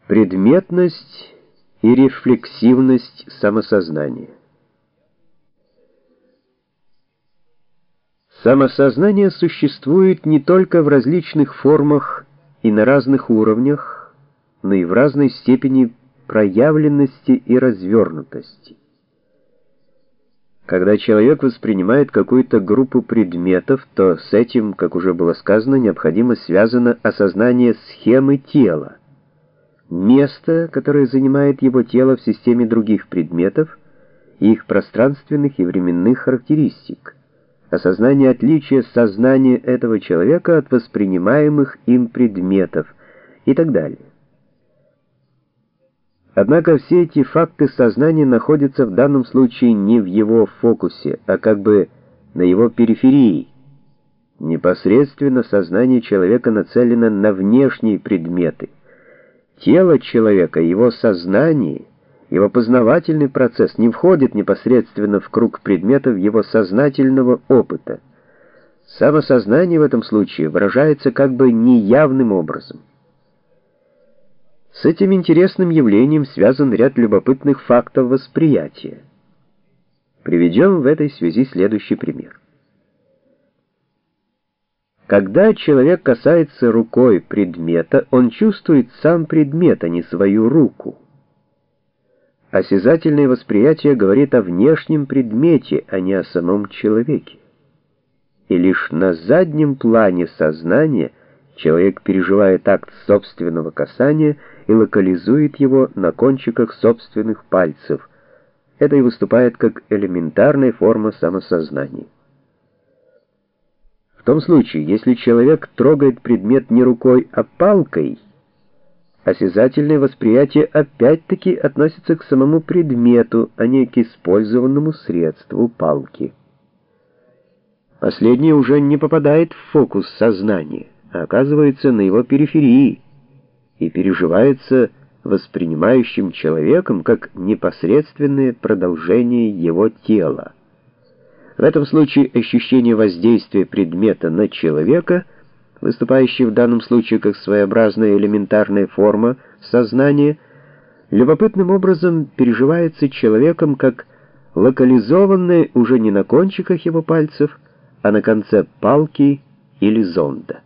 Предметность и рефлексивность самосознания. Самосознание существует не только в различных формах и на разных уровнях, но и в разной степени проявленности и развернутости. Когда человек воспринимает какую-то группу предметов, то с этим, как уже было сказано, необходимо связано осознание схемы тела, место, которое занимает его тело в системе других предметов, и их пространственных и временных характеристик, осознание отличия сознания этого человека от воспринимаемых им предметов и так далее. Однако все эти факты сознания находятся в данном случае не в его фокусе, а как бы на его периферии. Непосредственно сознание человека нацелено на внешние предметы. Тело человека, его сознание, его познавательный процесс не входит непосредственно в круг предметов его сознательного опыта. Самосознание в этом случае выражается как бы неявным образом. С этим интересным явлением связан ряд любопытных фактов восприятия. Приведем в этой связи следующий пример. Когда человек касается рукой предмета, он чувствует сам предмет, а не свою руку. Осязательное восприятие говорит о внешнем предмете, а не о самом человеке. И лишь на заднем плане сознания человек переживает акт собственного касания и локализует его на кончиках собственных пальцев. Это и выступает как элементарная форма самосознания. В том случае, если человек трогает предмет не рукой, а палкой, осязательное восприятие опять-таки относится к самому предмету, а не к использованному средству палки. Последнее уже не попадает в фокус сознания, а оказывается на его периферии и переживается воспринимающим человеком как непосредственное продолжение его тела. В этом случае ощущение воздействия предмета на человека, выступающее в данном случае как своеобразная элементарная форма сознания, любопытным образом переживается человеком как локализованное уже не на кончиках его пальцев, а на конце палки или зонда.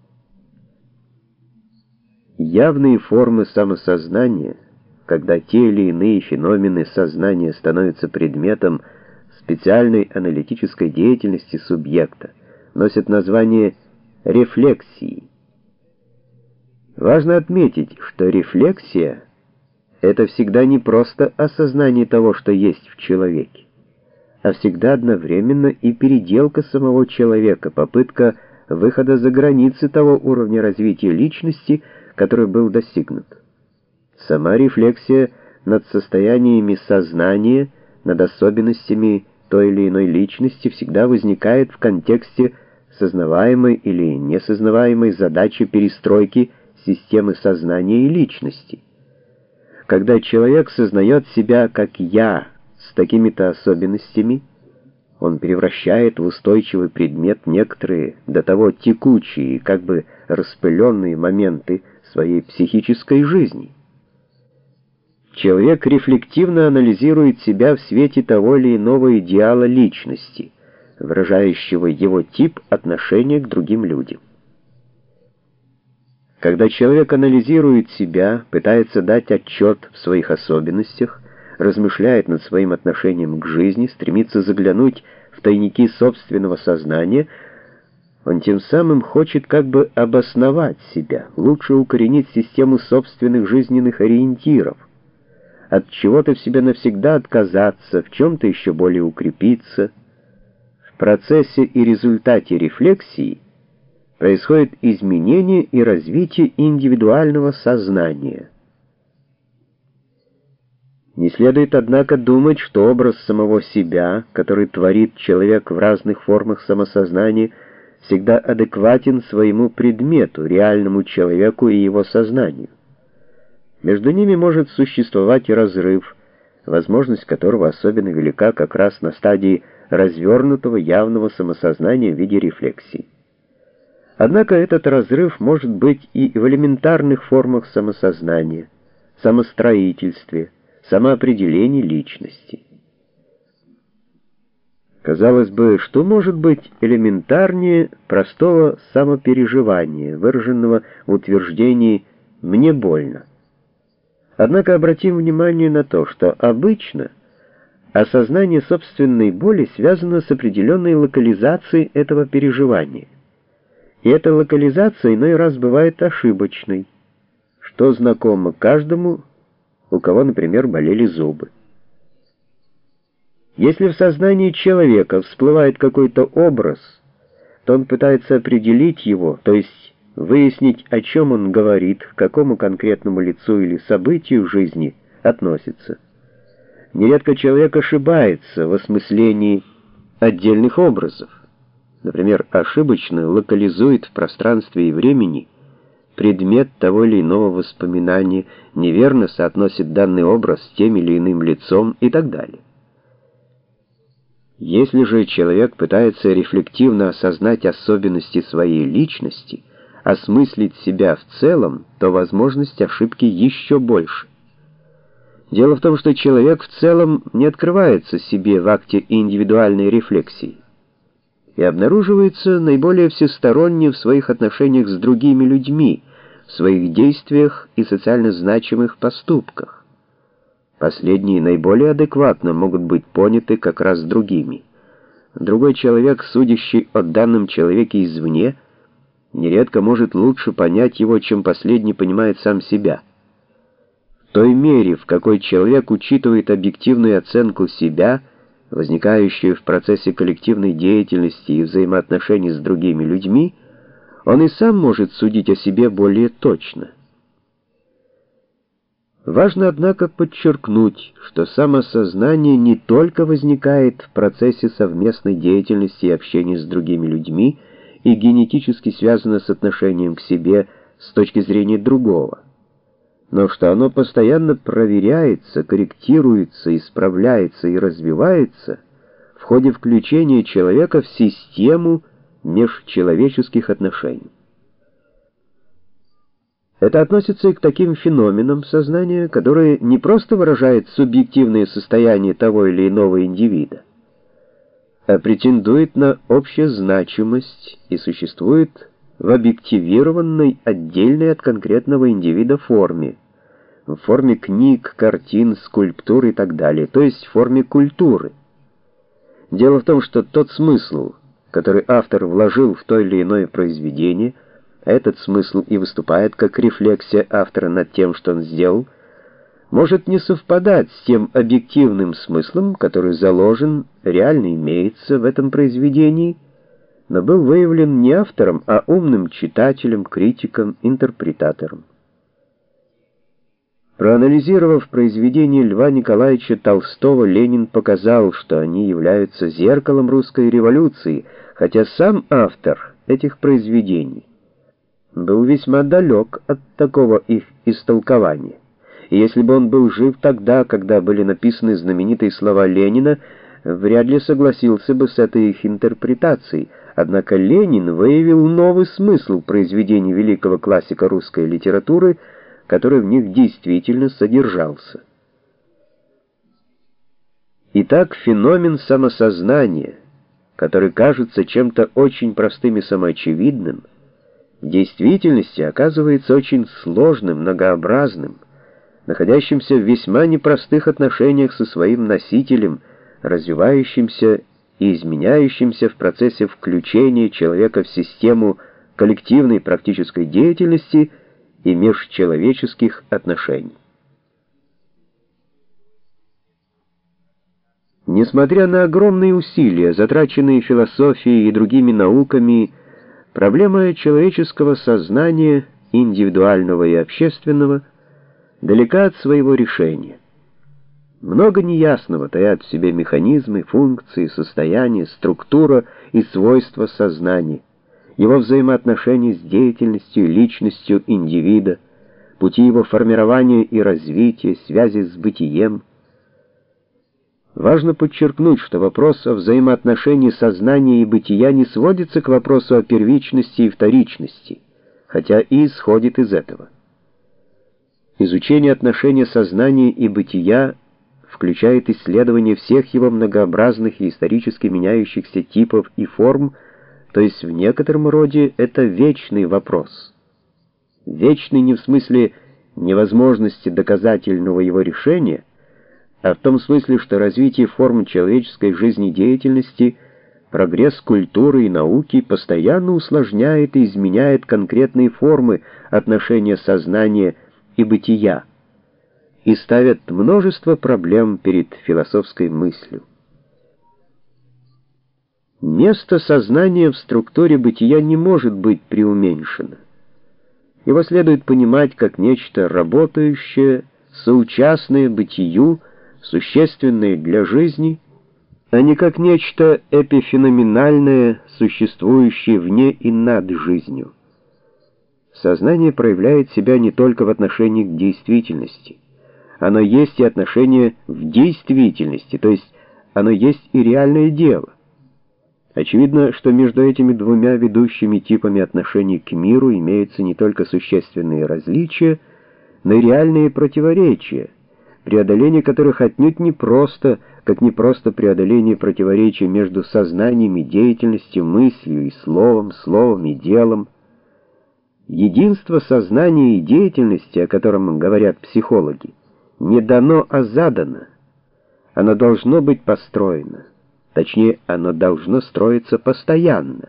Явные формы самосознания, когда те или иные феномены сознания становятся предметом специальной аналитической деятельности субъекта, носят название рефлексии. Важно отметить, что рефлексия — это всегда не просто осознание того, что есть в человеке, а всегда одновременно и переделка самого человека, попытка выхода за границы того уровня развития личности, который был достигнут. Сама рефлексия над состояниями сознания, над особенностями той или иной личности всегда возникает в контексте сознаваемой или несознаваемой задачи перестройки системы сознания и личности. Когда человек сознает себя как «я» с такими-то особенностями, он превращает в устойчивый предмет некоторые до того текучие и как бы распыленные моменты своей психической жизни. Человек рефлективно анализирует себя в свете того или иного идеала личности, выражающего его тип отношения к другим людям. Когда человек анализирует себя, пытается дать отчет в своих особенностях, размышляет над своим отношением к жизни, стремится заглянуть в тайники собственного сознания, он тем самым хочет как бы обосновать себя, лучше укоренить систему собственных жизненных ориентиров, от чего-то в себе навсегда отказаться, в чем-то еще более укрепиться. В процессе и результате рефлексии происходит изменение и развитие индивидуального сознания. Не следует, однако, думать, что образ самого себя, который творит человек в разных формах самосознания, всегда адекватен своему предмету, реальному человеку и его сознанию. Между ними может существовать разрыв, возможность которого особенно велика как раз на стадии развернутого явного самосознания в виде рефлексии. Однако этот разрыв может быть и в элементарных формах самосознания, самостроительстве, самоопределении личности. Казалось бы, что может быть элементарнее простого самопереживания, выраженного в утверждении «мне больно». Однако обратим внимание на то, что обычно осознание собственной боли связано с определенной локализацией этого переживания. И эта локализация иной раз бывает ошибочной, что знакомо каждому, у кого, например, болели зубы. Если в сознании человека всплывает какой-то образ, то он пытается определить его, то есть выяснить, о чем он говорит, к какому конкретному лицу или событию в жизни относится. Нередко человек ошибается в осмыслении отдельных образов. Например, ошибочно локализует в пространстве и времени предмет того или иного воспоминания, неверно соотносит данный образ с тем или иным лицом и так далее. Если же человек пытается рефлективно осознать особенности своей личности, осмыслить себя в целом, то возможность ошибки еще больше. Дело в том, что человек в целом не открывается себе в акте индивидуальной рефлексии и обнаруживается наиболее всесторонне в своих отношениях с другими людьми, в своих действиях и социально значимых поступках. Последние наиболее адекватно могут быть поняты как раз другими. Другой человек, судящий о данном человеке извне, нередко может лучше понять его, чем последний понимает сам себя. В той мере, в какой человек учитывает объективную оценку себя, возникающую в процессе коллективной деятельности и взаимоотношений с другими людьми, он и сам может судить о себе более точно. Важно, однако, подчеркнуть, что самосознание не только возникает в процессе совместной деятельности и общения с другими людьми и генетически связано с отношением к себе с точки зрения другого, но что оно постоянно проверяется, корректируется, исправляется и развивается в ходе включения человека в систему межчеловеческих отношений. Это относится и к таким феноменам сознания, которые не просто выражают субъективное состояние того или иного индивида, а претендуют на общезначимость и существуют в объективированной, отдельной от конкретного индивида форме, в форме книг, картин, скульптур и так далее, то есть в форме культуры. Дело в том, что тот смысл, который автор вложил в то или иное произведение, этот смысл и выступает как рефлексия автора над тем, что он сделал, может не совпадать с тем объективным смыслом, который заложен, реально имеется в этом произведении, но был выявлен не автором, а умным читателем, критиком, интерпретатором. Проанализировав произведения Льва Николаевича Толстого, Ленин показал, что они являются зеркалом русской революции, хотя сам автор этих произведений был весьма далек от такого их истолкования. И если бы он был жив тогда, когда были написаны знаменитые слова Ленина, вряд ли согласился бы с этой их интерпретацией. Однако Ленин выявил новый смысл произведений великого классика русской литературы, который в них действительно содержался. Итак, феномен самосознания, который кажется чем-то очень простым и самоочевидным, в действительности оказывается очень сложным, многообразным, находящимся в весьма непростых отношениях со своим носителем, развивающимся и изменяющимся в процессе включения человека в систему коллективной практической деятельности и межчеловеческих отношений. Несмотря на огромные усилия, затраченные философией и другими науками, проблема человеческого сознания, индивидуального и общественного, далека от своего решения. Много неясного таят в себе механизмы, функции, состояния, структура и свойства сознания, его взаимоотношения с деятельностью и личностью индивида, пути его формирования и развития, связи с бытием. Важно подчеркнуть, что вопрос о взаимоотношении сознания и бытия не сводится к вопросу о первичности и вторичности, хотя и исходит из этого. Изучение отношения сознания и бытия включает исследование всех его многообразных и исторически меняющихся типов и форм, то есть в некотором роде это вечный вопрос. Вечный не в смысле невозможности доказательного его решения, а в том смысле, что развитие форм человеческой жизнедеятельности, прогресс культуры и науки постоянно усложняет и изменяет конкретные формы отношения сознания и бытия и ставят множество проблем перед философской мыслью. Место сознания в структуре бытия не может быть преуменьшено. Его следует понимать как нечто работающее, соучастное бытию, существенное для жизни, а не как нечто эпифеноменальное, существующее вне и над жизнью. Сознание проявляет себя не только в отношении к действительности. Оно есть и отношение в действительности, то есть оно есть и реальное дело. Очевидно, что между этими двумя ведущими типами отношений к миру имеются не только существенные различия, но и реальные противоречия, преодоление которых отнюдь не просто, как не просто преодоление противоречий между сознанием и деятельностью, мыслью и словом, словом и делом. Единство сознания и деятельности, о котором говорят психологи, не дано, а задано. Оно должно быть построено. Точнее, оно должно строиться постоянно.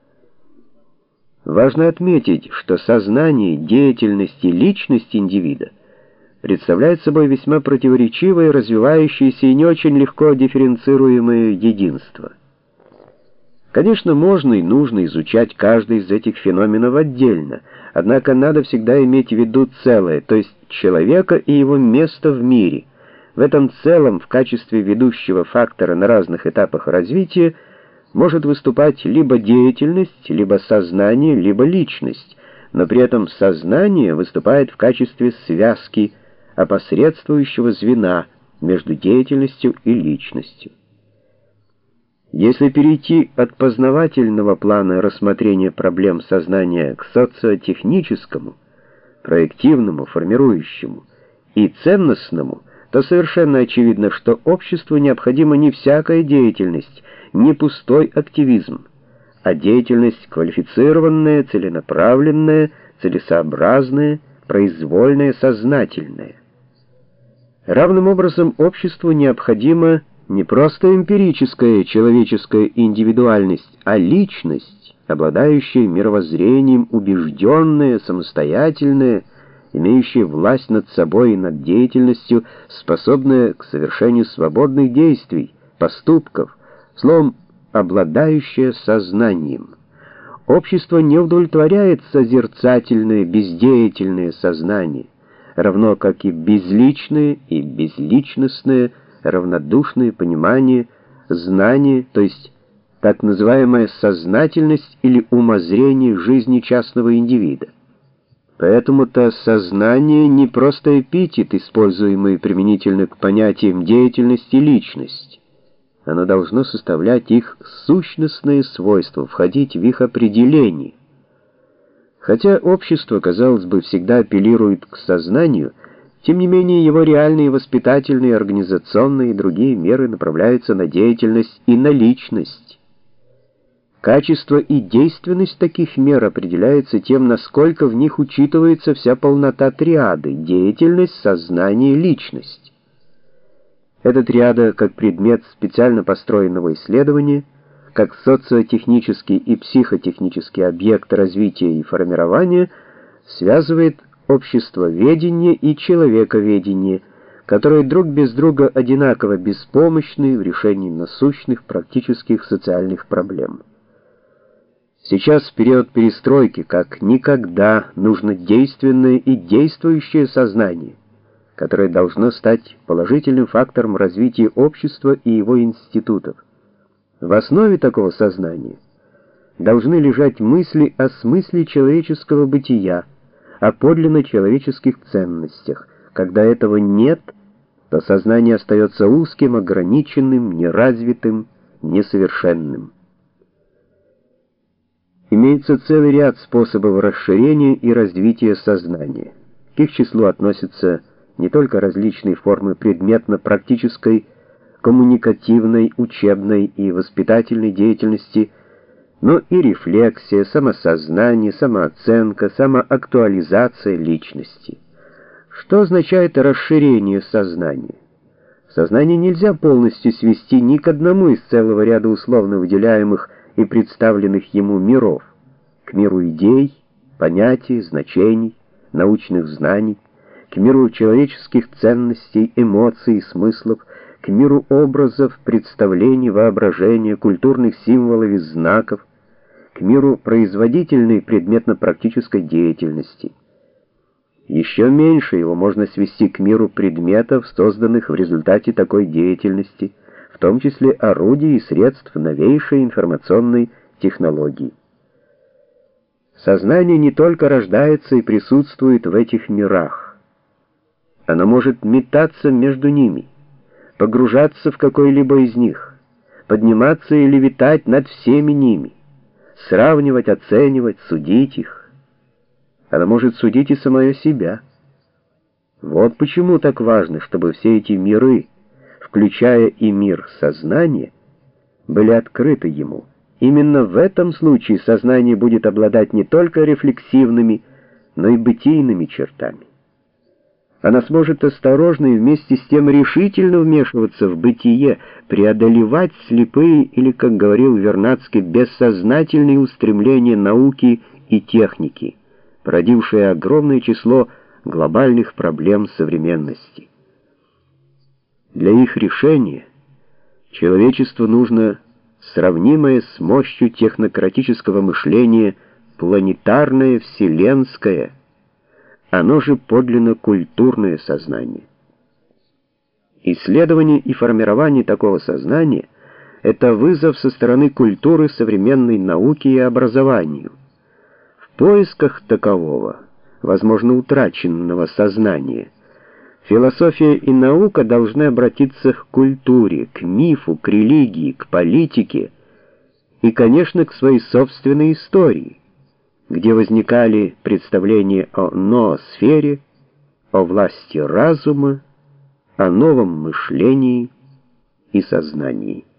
Важно отметить, что сознание, деятельность и личность индивида представляют собой весьма противоречивое, развивающееся и не очень легко дифференцируемое единство. Конечно, можно и нужно изучать каждый из этих феноменов отдельно, однако надо всегда иметь в виду целое, то есть человека и его место в мире. В этом целом, в качестве ведущего фактора на разных этапах развития, может выступать либо деятельность, либо сознание, либо личность, но при этом сознание выступает в качестве связки, опосредствующего звена между деятельностью и личностью. Если перейти от познавательного плана рассмотрения проблем сознания к социотехническому, проективному, формирующему и ценностному, то совершенно очевидно, что обществу необходима не всякая деятельность, не пустой активизм, а деятельность квалифицированная, целенаправленная, целесообразная, произвольная, сознательная. Равным образом обществу необходима не просто эмпирическая человеческая индивидуальность, а личность, обладающая мировоззрением, убежденная, самостоятельная, имеющая власть над собой и над деятельностью, способная к совершению свободных действий, поступков, словом, обладающая сознанием. Общество не удовлетворяет созерцательное, бездеятельное сознание, равно как и безличное и безличностное, равнодушное понимание, знание, то есть так называемая сознательность или умозрение жизни частного индивида. Поэтому-то сознание не просто эпитет, используемый применительно к понятиям деятельность и личность. Оно должно составлять их сущностные свойства, входить в их определение. Хотя общество, казалось бы, всегда апеллирует к сознанию, тем не менее его реальные воспитательные, организационные и другие меры направляются на деятельность и на личность. Качество и действенность таких мер определяется тем, насколько в них учитывается вся полнота триады: деятельность, сознание, личность. Эта триада, как предмет специально построенного исследования, как социотехнический и психотехнический объект развития и формирования, связывает обществоведение и человековедение, которые друг без друга одинаково беспомощны в решении насущных практических социальных проблем. Сейчас, в период перестройки, как никогда нужно действенное и действующее сознание, которое должно стать положительным фактором развития общества и его институтов. В основе такого сознания должны лежать мысли о смысле человеческого бытия, о подлинно человеческих ценностях. Когда этого нет, то сознание остается узким, ограниченным, неразвитым, несовершенным. Имеется целый ряд способов расширения и развития сознания. к их числу относятся не только различные формы предметно-практической, коммуникативной, учебной и воспитательной деятельности, но и рефлексия, самосознание, самооценка, самоактуализация личности. Что означает расширение сознания? Сознание нельзя полностью свести ни к одному из целого ряда условно выделяемых и представленных ему миров, к миру идей, понятий, значений, научных знаний, к миру человеческих ценностей, эмоций и смыслов, к миру образов, представлений, воображения, культурных символов и знаков, к миру производительной предметно-практической деятельности. Еще меньше его можно свести к миру предметов, созданных в результате такой деятельности, в том числе орудий и средств новейшей информационной технологии. Сознание не только рождается и присутствует в этих мирах. Оно может метаться между ними, погружаться в какой-либо из них, подниматься или летать над всеми ними, сравнивать, оценивать, судить их. Она может судить и самое себя. Вот почему так важно, чтобы все эти миры, включая и мир сознания, были открыты ему. Именно в этом случае сознание будет обладать не только рефлексивными, но и бытийными чертами. Она сможет осторожно и вместе с тем решительно вмешиваться в бытие, преодолевать слепые или, как говорил Вернадский, бессознательные устремления науки и техники, породившие огромное число глобальных проблем современности. Для их решения человечеству нужно сравнимое с мощью технократического мышления планетарное вселенское, оно же подлинно культурное сознание. Исследование и формирование такого сознания — это вызов со стороны культуры современной науки и образованию. В поисках такового, возможно, утраченного сознания, философия и наука должны обратиться к культуре, к мифу, к религии, к политике и, конечно, к своей собственной истории, где возникали представления о ноосфере, о власти разума, о новом мышлении и сознании.